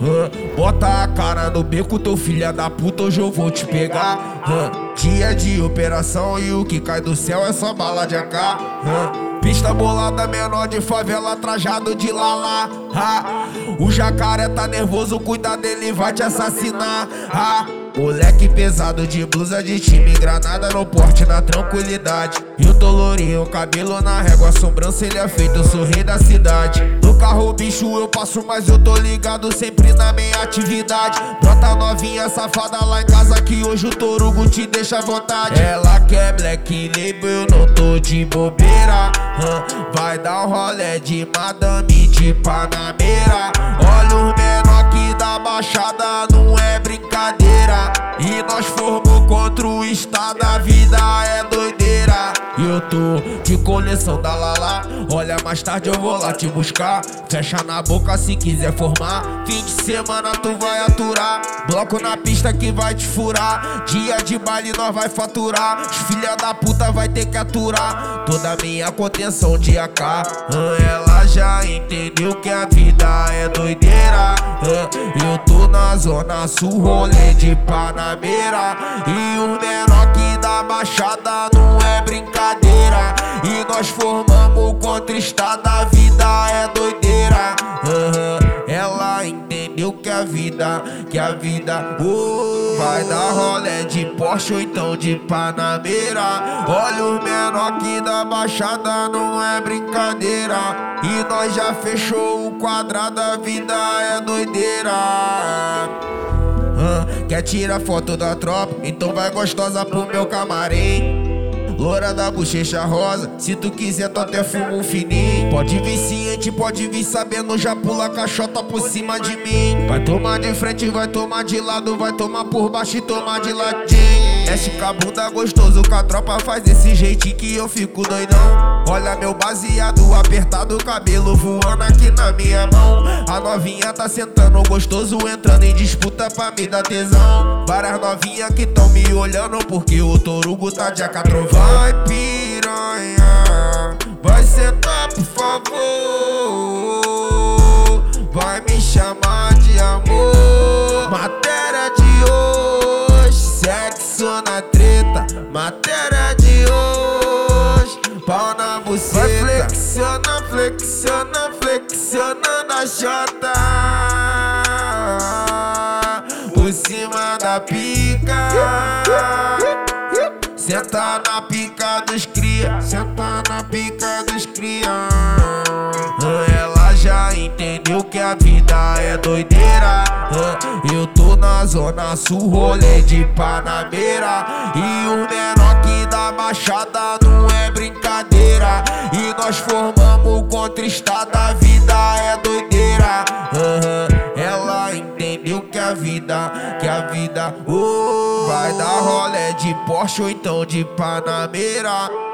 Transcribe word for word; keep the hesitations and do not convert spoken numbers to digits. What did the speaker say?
uh, bota a cara no beco, teu filha da puta, hoje eu vou te pegar. uh, Dia de operação e o que cai do céu é só bala de A K. uh, Pista bolada, menor de favela, trajado de lala. ah, O jacaré tá nervoso, cuida dele, vai te assassinar. ah, Moleque pesado de blusa de time, granada no porte, na tranquilidade. E o tolorinho, cabelo na régua, sobrancelha feito, sorri da cidade. No carro bicho eu passo, mas eu tô ligado sempre na minha atividade. Brota novinha safada lá em casa que hoje o Torugo te deixa à vontade. Ela quer Black Label, eu não tô de bobeira. hum, Vai dar um rolê de madame de Panamera. Olha os menor que da baixada, não é brincadeira. E nós formos contra o estado, a vida é doideira. E eu tô de coleção da Lala. Olha, mais tarde eu vou lá te buscar. Fecha na boca se quiser formar. Fim de semana tu vai aturar. Bloco na pista que vai te furar. Dia de baile nós vai faturar. Os filha da puta vai ter que aturar toda minha contenção de A K. Ela já entendeu que a vida é doideira. Eu tô na zona sul, rolê de Panamera. E o menor que da baixada não é brincadeira. E nós formamos contra o estado, a vida é doideira. uhum. Ela entendeu que a vida, que a vida uh, vai dar rolê de Porsche ou então de Panamera. Olha o menor que da baixada, não é brincadeira. E nós já fechou o quadrado, a vida é doideira. Uh, quer tirar foto da tropa? Então vai gostosa pro meu camarim. Loura da bochecha rosa, se tu quiser tu até fuma um fininho. Pode vir ciente, pode vir sabendo, já pula a caixota por cima de mim. Vai tomar de frente, vai tomar de lado, vai tomar por baixo e tomar de ladinho. Mexe com a bunda gostoso, com a tropa faz desse jeitinho que eu fico doidão. Olha meu baseado apertado, cabelo voando aqui na minha mão. A novinha tá sentando gostoso, entrando em disputa pra me dar tesão. Várias novinhas que tão me olhando porque o Torugo tá de A K trovão. Vai piranha, vai sentar por favor. Vai me chamar de amor. Matéria de hoje, sexo na treta. Matéria de hoje, pau na buceta. Vai flexiona, flexiona, flexionando a chota por cima da pica. Senta na pica dos cria, senta na pica dos cria. Ela já entendeu que a vida é doideira. Eu tô na zona sul, rolê de Panamera. E o menor que da baixada não é brincadeira. E nós formamos contra o estado, a vida é doideira. Ela entendeu que a vida, que a vida uh, vai dar rolê de Porsche ou então de Panamera.